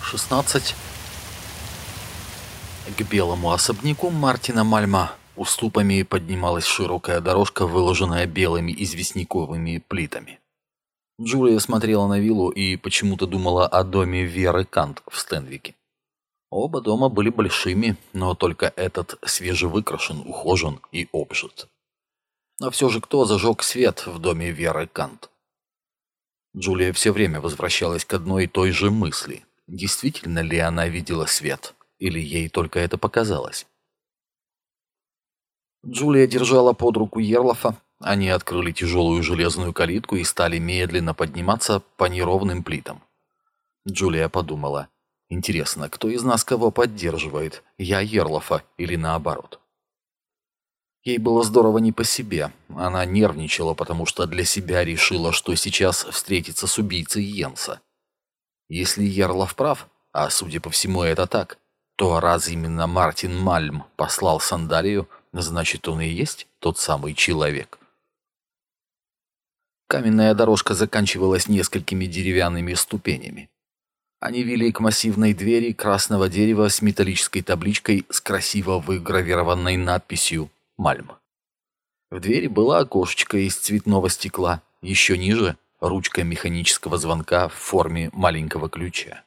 16. К белому особняку Мартина Мальма уступами поднималась широкая дорожка, выложенная белыми известняковыми плитами. Джулия смотрела на виллу и почему-то думала о доме Веры Кант в Стенвике. Оба дома были большими, но только этот свежевыкрашен, ухожен и обжит. Но все же кто зажег свет в доме Веры Кант? Джулия все время возвращалась к одной и той же мысли. Действительно ли она видела свет, или ей только это показалось? Джулия держала под руку Ерлафа. Они открыли тяжелую железную калитку и стали медленно подниматься по неровным плитам. Джулия подумала: интересно, кто из нас кого поддерживает, я Ерлафа или наоборот? Ей было здорово не по себе. Она нервничала, потому что для себя решила, что сейчас встретится с убийцей Йенса. Если Ерлаф прав, а судя по всему это так, то раз именно Мартин Мальм послал Сандалию, значит, он и есть тот самый человек. Каменная дорожка заканчивалась несколькими деревянными ступенями. Они вели к массивной двери красного дерева с металлической табличкой с красиво выгравированной надписью «Мальм». В двери было окошечко из цветного стекла, еще ниже — ручка механического звонка в форме маленького ключа.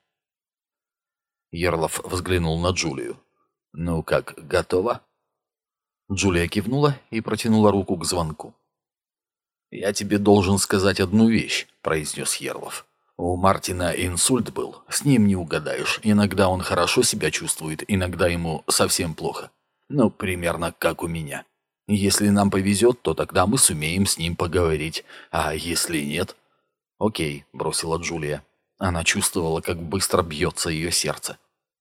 Ерлаф взглянул на Джулию. «Ну как, готова?» Джулия кивнула и протянула руку к звонку. «Я тебе должен сказать одну вещь», — произнес Ерлаф. «У Мартина инсульт был, с ним не угадаешь. Иногда он хорошо себя чувствует, иногда ему совсем плохо. Ну, примерно как у меня. Если нам повезет, то тогда мы сумеем с ним поговорить, а если нет...» «Окей», — бросила Джулия. Она чувствовала, как быстро бьется ее сердце.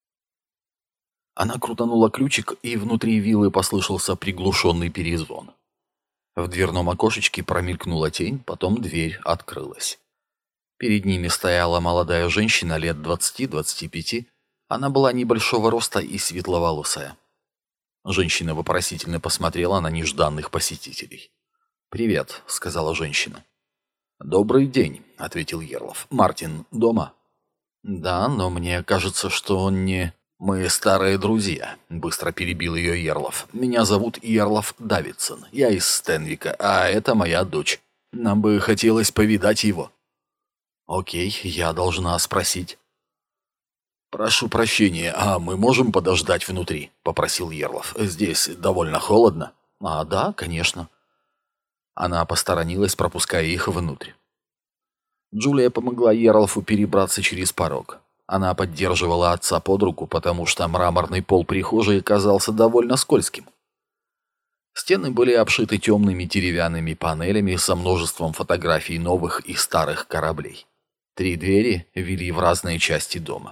Она крутанула ключик, и внутри виллы послышался приглушенный перезвон. В дверном окошечке промелькнула тень, потом дверь открылась. Перед ними стояла молодая женщина лет 20-25. Она была небольшого роста и светловолосая. Женщина вопросительно посмотрела на нежданных посетителей. «Привет», — сказала женщина. «Добрый день», — ответил Ерлаф. «Мартин дома?» «Да, но мне кажется, что он не...» «Мы старые друзья», — быстро перебил ее Ерлаф. «Меня зовут Ерлаф Давидсон. Я из Стенвика, а это моя дочь. Нам бы хотелось повидать его». «Окей, я должна спросить». «Прошу прощения, а мы можем подождать внутри?» — попросил Ерлаф. «Здесь довольно холодно». «А, да, конечно». Она посторонилась, пропуская их внутрь. Джулия помогла Ерлафу перебраться через порог. Она поддерживала отца под руку, потому что мраморный пол прихожей казался довольно скользким. Стены были обшиты темными деревянными панелями со множеством фотографий новых и старых кораблей. 3 двери вели в разные части дома.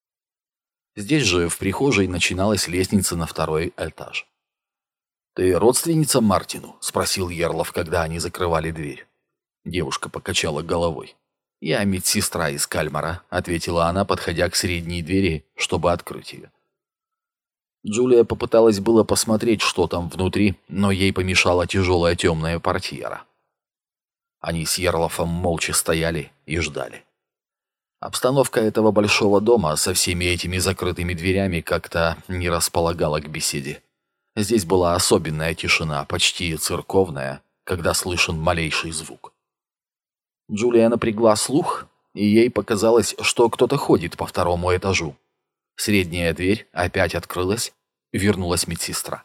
Здесь же, в прихожей, начиналась лестница на 2-й этаж. «Ты родственница Мартину?» — спросил Ерлаф, когда они закрывали дверь. Девушка покачала головой. «Я медсестра из Кальмара», — ответила она, подходя к средней двери, чтобы открыть ее. Джулия попыталась было посмотреть, что там внутри, но ей помешала тяжелая темная портьера. Они с Ерлафом молча стояли и ждали. Обстановка этого большого дома со всеми этими закрытыми дверями как-то не располагала к беседе. Здесь была особенная тишина, почти церковная, когда слышен малейший звук. Джулия напрягла слух, и ей показалось, что кто-то ходит по 2-му этажу. Средняя дверь опять открылась, вернулась медсестра.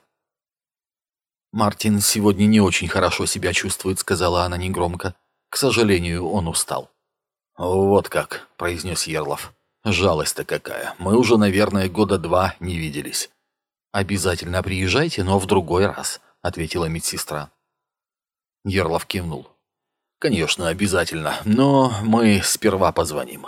«Мартин сегодня не очень хорошо себя чувствует», — сказала она негромко. «К сожалению, он устал». «Вот как», — произнес Ерлаф. «Жалость-то какая. Мы уже, наверное, 2 года не виделись». «Обязательно приезжайте, но в другой раз», — ответила медсестра. Ерлаф кивнул. «Конечно, обязательно, но мы сперва позвоним».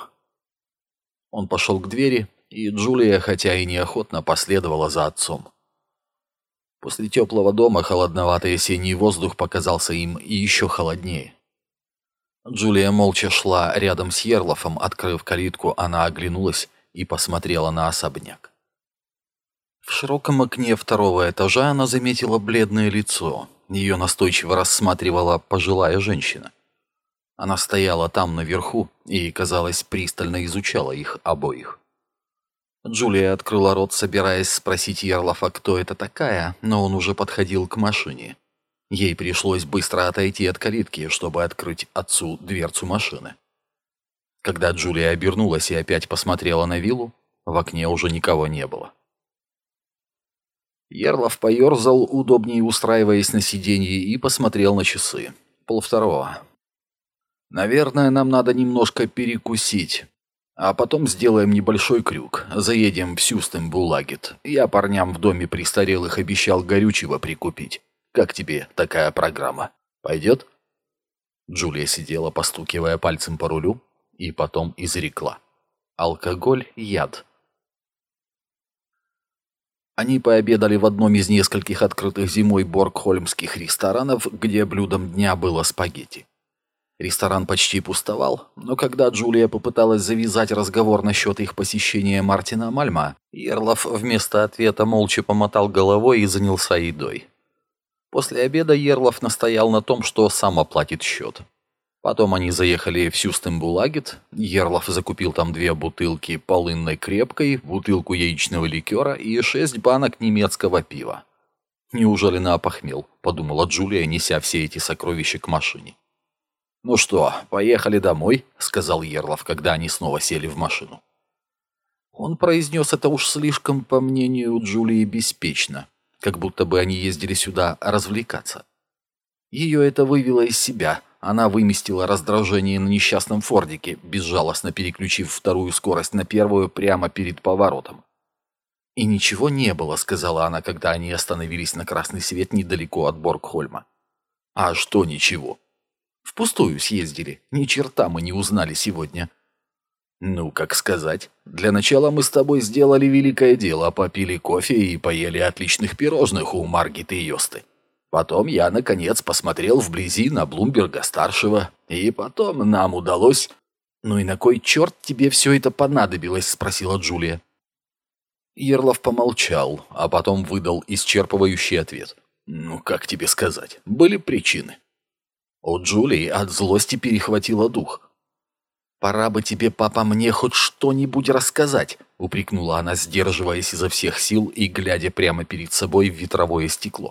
Он пошел к двери, и Джулия, хотя и неохотно, последовала за отцом. После теплого дома холодноватый осенний воздух показался им и еще холоднее. Джулия молча шла рядом с Ерлафом. Открыв калитку, она оглянулась и посмотрела на особняк. В широком окне 2-го этажа она заметила бледное лицо. Ее настойчиво рассматривала пожилая женщина. Она стояла там наверху и, казалось, пристально изучала их обоих. Джулия открыла рот, собираясь спросить Ерлафа, кто это такая, но он уже подходил к машине. Ей пришлось быстро отойти от калитки, чтобы открыть отцу дверцу машины. Когда Джулия обернулась и опять посмотрела на виллу, в окне уже никого не было. Ерлаф поерзал, удобнее устраиваясь на сиденье, и посмотрел на часы. 1:30. «Наверное, нам надо немножко перекусить. А потом сделаем небольшой крюк. Заедем в Сюстенбулагет. Я парням в доме престарелых обещал горючего прикупить. Как тебе такая программа? Пойдет?» Джулия сидела, постукивая пальцем по рулю, и потом изрекла: «Алкоголь – яд». Они пообедали в одном из нескольких открытых зимой боргхольмских ресторанов, где блюдом дня было спагетти. Ресторан почти пустовал, но когда Джулия попыталась завязать разговор насчет их посещения Мартина Мальма, Ерлаф вместо ответа молча помотал головой и занялся едой. После обеда Ерлаф настоял на том, что сам оплатит счет. Потом они заехали в Сюстенбулагет, Ерлаф закупил там 2 бутылки полынной крепкой, бутылку яичного ликера и 6 банок немецкого пива. «Неужели наопохмел?» – подумала Джулия, неся все эти сокровища к машине. «Ну что, поехали домой?» — сказал Ерлаф, когда они снова сели в машину. Он произнес это уж слишком, по мнению Джулии, беспечно, как будто бы они ездили сюда развлекаться. Ее это вывело из себя. Она выместила раздражение на несчастном Фордике, безжалостно переключив вторую скорость на первую прямо перед поворотом. «И ничего не было», — сказала она, когда они остановились на красный свет недалеко от Боргхольма. «А что ничего? Впустую съездили. Ни черта мы не узнали сегодня». «Ну, как сказать. Для начала мы с тобой сделали великое дело, попили кофе и поели отличных пирожных у Маргиты и Йосты. Потом я, наконец, посмотрел вблизи на Блумберга-старшего, и потом нам удалось...» «Ну и на кой черт тебе все это понадобилось?» — спросила Джулия. Ерлаф помолчал, а потом выдал исчерпывающий ответ. «Ну, как тебе сказать, были причины». У Джулии от злости перехватило дух. «Пора бы тебе, папа, мне хоть что-нибудь рассказать», — упрекнула она, сдерживаясь изо всех сил и глядя прямо перед собой в ветровое стекло.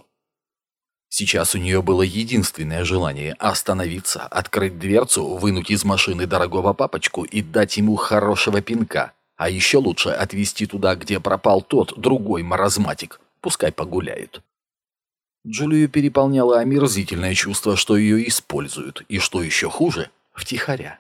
Сейчас у нее было единственное желание — остановиться, открыть дверцу, вынуть из машины дорогого папочку и дать ему хорошего пинка, а еще лучше отвезти туда, где пропал тот другой маразматик, пускай погуляют. Джулию переполняло омерзительное чувство, что ее используют, и, что еще хуже, втихаря.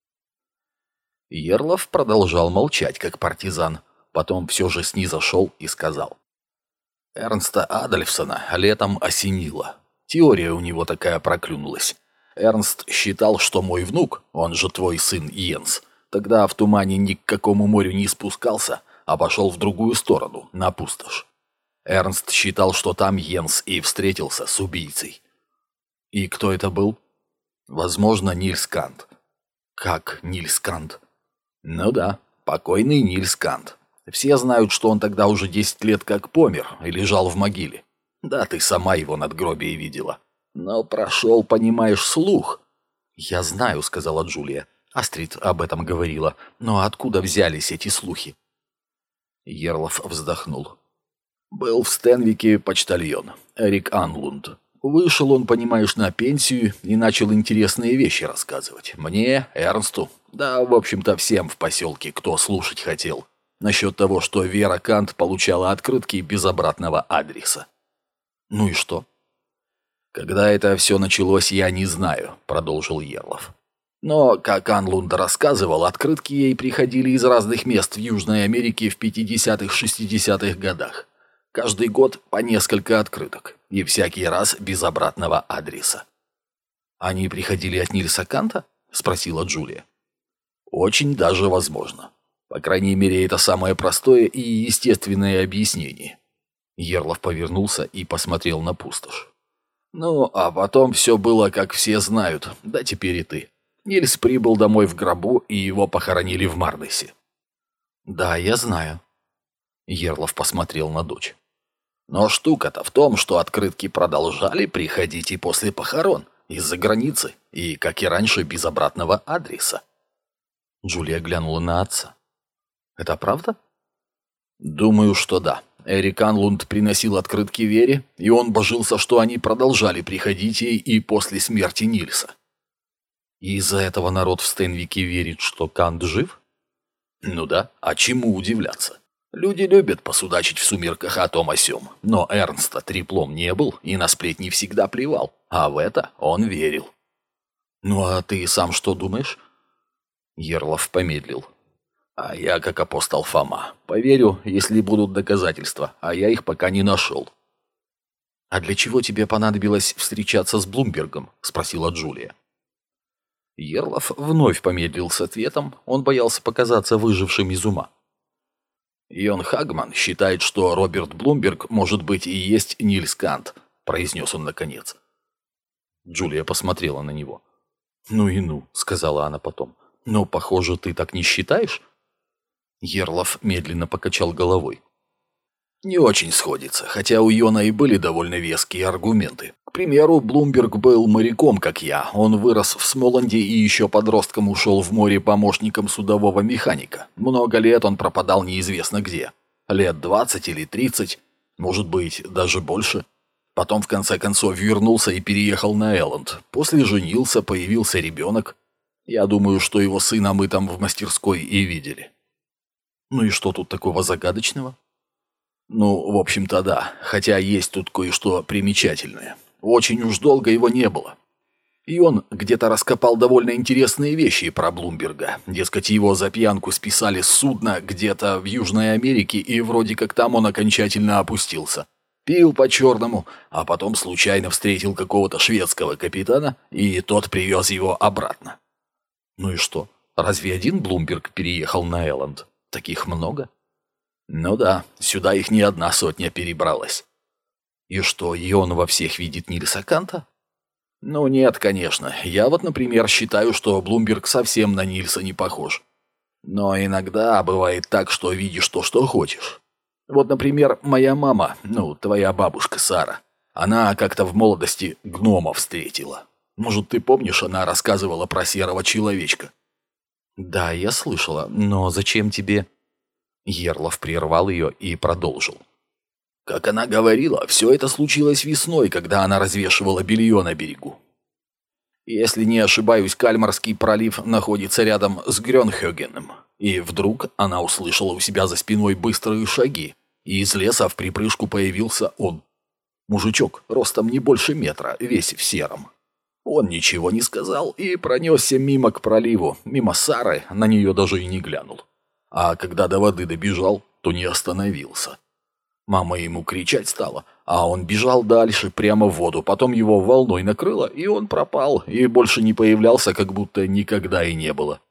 Ерлаф продолжал молчать, как партизан, потом все же снизошел и сказал: «Эрнста Адольфсона летом осенило. Теория у него такая проклюнулась. Эрнст считал, что мой внук, он же твой сын Йенс, тогда в тумане ни к какому морю не спускался, а пошел в другую сторону, на пустошь. Эрнст считал, что там Йенс и встретился с убийцей». «И кто это был?» «Возможно, Нильс Кант». «Как Нильс Кант?» «Ну да, покойный Нильс Кант. Все знают, что он тогда уже 10 лет как помер и лежал в могиле. Да, ты сама его надгробие видела. Но прошел, понимаешь, слух». «Я знаю», — сказала Джулия. Астрид об этом говорила. «Но откуда взялись эти слухи?» Ерлаф вздохнул. «Был в Стенвике почтальон, Эрик Анлунд. Вышел он, понимаешь, на пенсию и начал интересные вещи рассказывать. Мне, Эрнсту, да, в общем-то, всем в поселке, кто слушать хотел. Насчет того, что Вера Кант получала открытки без обратного адреса». «Ну и что?» «Когда это все началось, я не знаю», — продолжил Ерлаф. «Но, как Анлунд рассказывал, открытки ей приходили из разных мест в Южной Америке в 50-60-х годах. Каждый год по несколько открыток, и всякий раз без обратного адреса». «Они приходили от Нильса Канта?» — спросила Джулия. «Очень даже возможно. По крайней мере, это самое простое и естественное объяснение». Ерлаф повернулся и посмотрел на пустошь. «Ну, а потом все было, как все знают, да теперь и ты. Нильс прибыл домой в гробу, и его похоронили в Мардесе». «Да, я знаю». Ерлаф посмотрел на дочь. «Но штука-то в том, что открытки продолжали приходить и после похорон, из-за границы, и, как и раньше, без обратного адреса». Джулия глянула на отца. «Это правда?» Думаю, что да. Эрик Анлунд приносил открытки Вере, и он божился, что они продолжали приходить ей и после смерти Нильса. И из-за этого народ в Стенвике верит, что Кант жив? Ну да, а чему удивляться? Люди любят посудачить в сумерках о том о сём, но Эрнста треплом не был и на сплетни всегда плевал, а в это он верил. Ну а ты сам что думаешь? Ерлов помедлил. А я как апостол Фома. Поверю, если будут доказательства, а я их пока не нашел. «А для чего тебе понадобилось встречаться с Блумбергом?» – спросила Джулия. Ерлов вновь помедлил с ответом, он боялся показаться выжившим из ума. «Йон Хагман считает, что Роберт Блумберг может быть и есть Нильс Кант», – произнес он наконец. Джулия посмотрела на него. «Ну и ну», – сказала она потом. «Но, похоже, ты так не считаешь?» Ерлов медленно покачал головой. «Не очень сходится, хотя у Йона и были довольно веские аргументы. К примеру, Блумберг был моряком, как я. Он вырос в Смоланде и еще подростком ушел в море помощником судового механика. Много лет он пропадал неизвестно где. Лет 20 или 30, может быть, даже больше. Потом, в конце концов, вернулся и переехал на Элленд. После женился, появился ребенок. Я думаю, что его сына мы там в мастерской и видели». «Ну и что тут такого загадочного?» «Ну, в общем-то, да. Хотя есть тут кое-что примечательное. Очень уж долго его не было. И он где-то раскопал довольно интересные вещи про Блумберга. Дескать, его за пьянку списали с судна где-то в Южной Америке, и вроде как там он окончательно опустился. Пил по-черному, а потом случайно встретил какого-то шведского капитана, и тот привез его обратно». «Ну и что? Разве один Блумберг переехал на Элленд? Таких много?» «Ну да, сюда их не одна сотня перебралась». «И что, и он во всех видит Нильса Канта?» «Ну нет, конечно. Я вот, например, считаю, что Блумберг совсем на Нильса не похож. Но иногда бывает так, что видишь то, что хочешь. Вот, например, моя мама, твоя бабушка Сара, она как-то в молодости гнома встретила. Может, ты помнишь, она рассказывала про серого человечка?» «Да, я слышала, но зачем тебе...» Ерлов прервал ее и продолжил. «Как она говорила, все это случилось весной, когда она развешивала белье на берегу. Если не ошибаюсь, Кальмарский пролив находится рядом с Грёнхёгеном. И вдруг она услышала у себя за спиной быстрые шаги, и из леса в припрыжку появился он. Мужичок, ростом не больше метра, весь в сером. Он ничего не сказал и пронесся мимо к проливу, мимо Сары, на нее даже и не глянул. А когда до воды добежал, то не остановился. Мама ему кричать стала, а он бежал дальше, прямо в воду. Потом его волной накрыло, и он пропал, и больше не появлялся, как будто никогда и не было».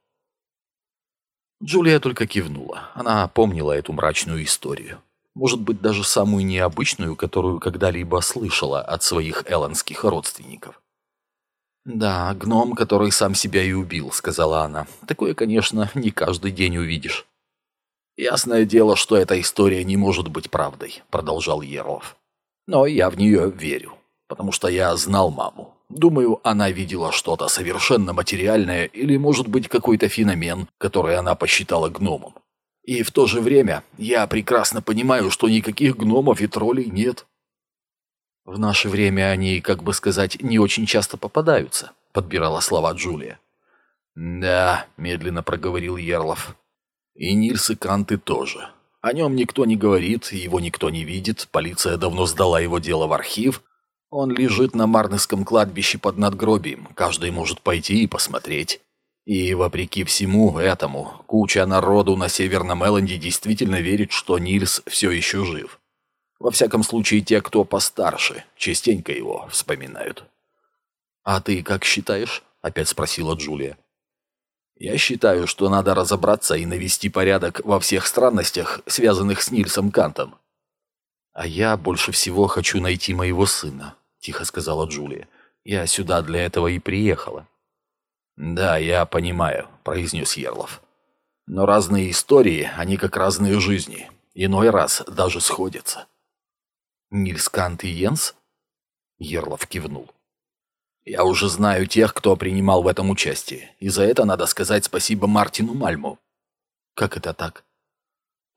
Джулия только кивнула. Она помнила эту мрачную историю. Может быть, даже самую необычную, которую когда-либо слышала от своих элландских родственников. «Да, гном, который сам себя и убил», — сказала она. «Такое, конечно, не каждый день увидишь». «Ясное дело, что эта история не может быть правдой», — продолжал Ерлов. «Но я в нее верю, потому что я знал маму. Думаю, она видела что-то совершенно материальное или, может быть, какой-то феномен, который она посчитала гномом. И в то же время я прекрасно понимаю, что никаких гномов и троллей нет». «В наше время они, как бы сказать, не очень часто попадаются», — подбирала слова Джулия. «Да», — медленно проговорил Ерлов. «И Нильс и Канты тоже. О нем никто не говорит, его никто не видит, полиция давно сдала его дело в архив. Он лежит на Марнесском кладбище под надгробием, каждый может пойти и посмотреть. И, вопреки всему этому, куча народу на Северном Элленде действительно верит, что Нильс все еще жив. Во всяком случае, те, кто постарше, частенько его вспоминают». «А ты как считаешь?» — опять спросила Джулия. «Я считаю, что надо разобраться и навести порядок во всех странностях, связанных с Нильсом Кантом». «А я больше всего хочу найти моего сына», — тихо сказала Джулия. «Я сюда для этого и приехала». «Да, я понимаю», — произнес Ерлов. «Но разные истории, они как разные жизни. Иной раз даже сходятся». «Нильс Кант и Йенс?» Ерлов кивнул. «Я уже знаю тех, кто принимал в этом участие, и за это надо сказать спасибо Мартину Мальму». «Как это так?»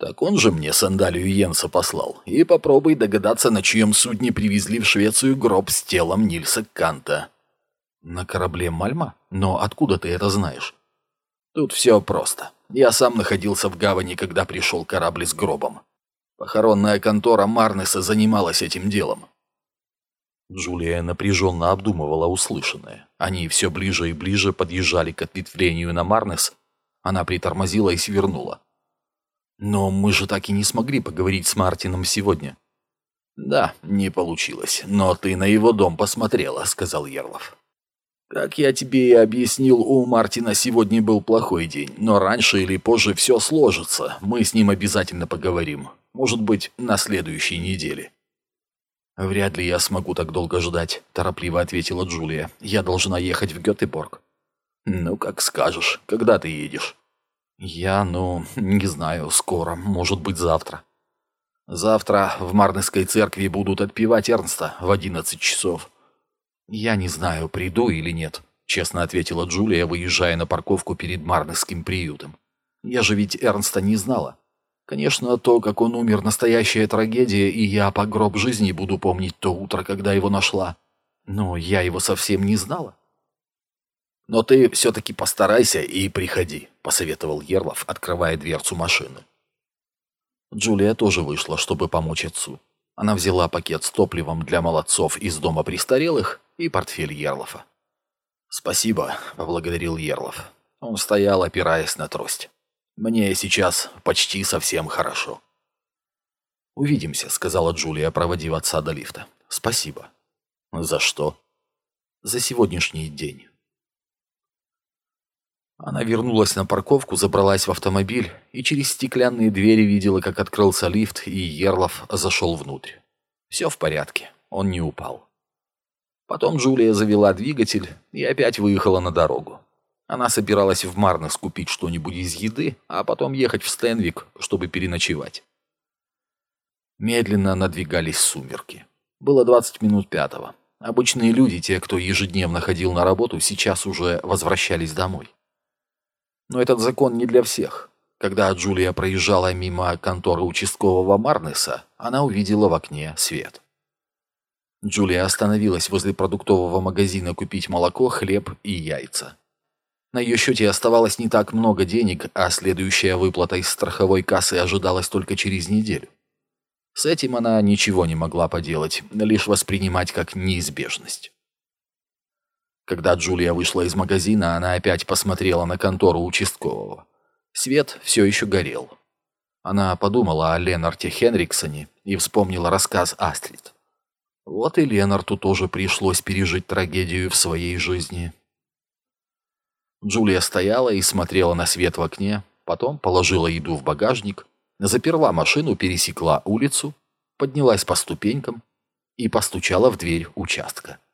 Так он же мне сандалию Йенса послал. И попробуй догадаться, на чьем судне привезли в Швецию гроб с телом Нильса Канта. На корабле Мальма? Но откуда ты это знаешь? Тут все просто. Я сам находился в гавани, когда пришел корабль с гробом. Похоронная контора Марнеса занималась этим делом. Джулия напряженно обдумывала услышанное. Они все ближе и ближе подъезжали к ответвлению на Марнес. Она притормозила и свернула. «Но мы же так и не смогли поговорить с Мартином сегодня». «Да, не получилось. Но ты на его дом посмотрела», — сказал Ярлов. «Как я тебе и объяснил, у Мартина сегодня был плохой день. Но раньше или позже все сложится. Мы с ним обязательно поговорим. Может быть, на следующей неделе». «Вряд ли я смогу так долго ждать», — торопливо ответила Джулия. «Я должна ехать в Гетеборг». «Ну, как скажешь. Когда ты едешь?» Не знаю, скоро, может быть, завтра. Завтра в Марнесской церкви будут отпевать Эрнста в 11 часов. Я не знаю, приду или нет, честно ответила Джулия, выезжая на парковку перед Марнесским приютом. Я же ведь Эрнста не знала. Конечно, то, как он умер, настоящая трагедия, и я по гроб жизни буду помнить то утро, когда его нашла. Но я его совсем не знала. «Но ты все-таки постарайся и приходи», — посоветовал Ярлов, открывая дверцу машины. Джулия тоже вышла, чтобы помочь отцу. Она взяла пакет с топливом для молодцов из дома престарелых и портфель Ярлова. «Спасибо», — поблагодарил Ярлов. Он стоял, опираясь на трость. «Мне сейчас почти совсем хорошо». «Увидимся», — сказала Джулия, проводив отца до лифта. «Спасибо». «За что?» «За сегодняшний день». Она вернулась на парковку, забралась в автомобиль и через стеклянные двери видела, как открылся лифт, и Ярлов зашел внутрь. Все в порядке, он не упал. Потом Джулия завела двигатель и опять выехала на дорогу. Она собиралась в Марнес купить что-нибудь из еды, а потом ехать в Стенвик, чтобы переночевать. Медленно надвигались сумерки. Было 20 минут пятого. Обычные люди, те, кто ежедневно ходил на работу, сейчас уже возвращались домой. Но этот закон не для всех. Когда Джулия проезжала мимо конторы участкового Марнеса, она увидела в окне свет. Джулия остановилась возле продуктового магазина купить молоко, хлеб и яйца. На ее счете оставалось не так много денег, а следующая выплата из страховой кассы ожидалась только через неделю. С этим она ничего не могла поделать, лишь воспринимать как неизбежность. Когда Джулия вышла из магазина, она опять посмотрела на контору участкового. Свет все еще горел. Она подумала о Ленарте Хенриксоне и вспомнила рассказ Астрид. Вот и Ленарту тоже пришлось пережить трагедию в своей жизни. Джулия стояла и смотрела на свет в окне, потом положила еду в багажник, заперла машину, пересекла улицу, поднялась по ступенькам и постучала в дверь участка.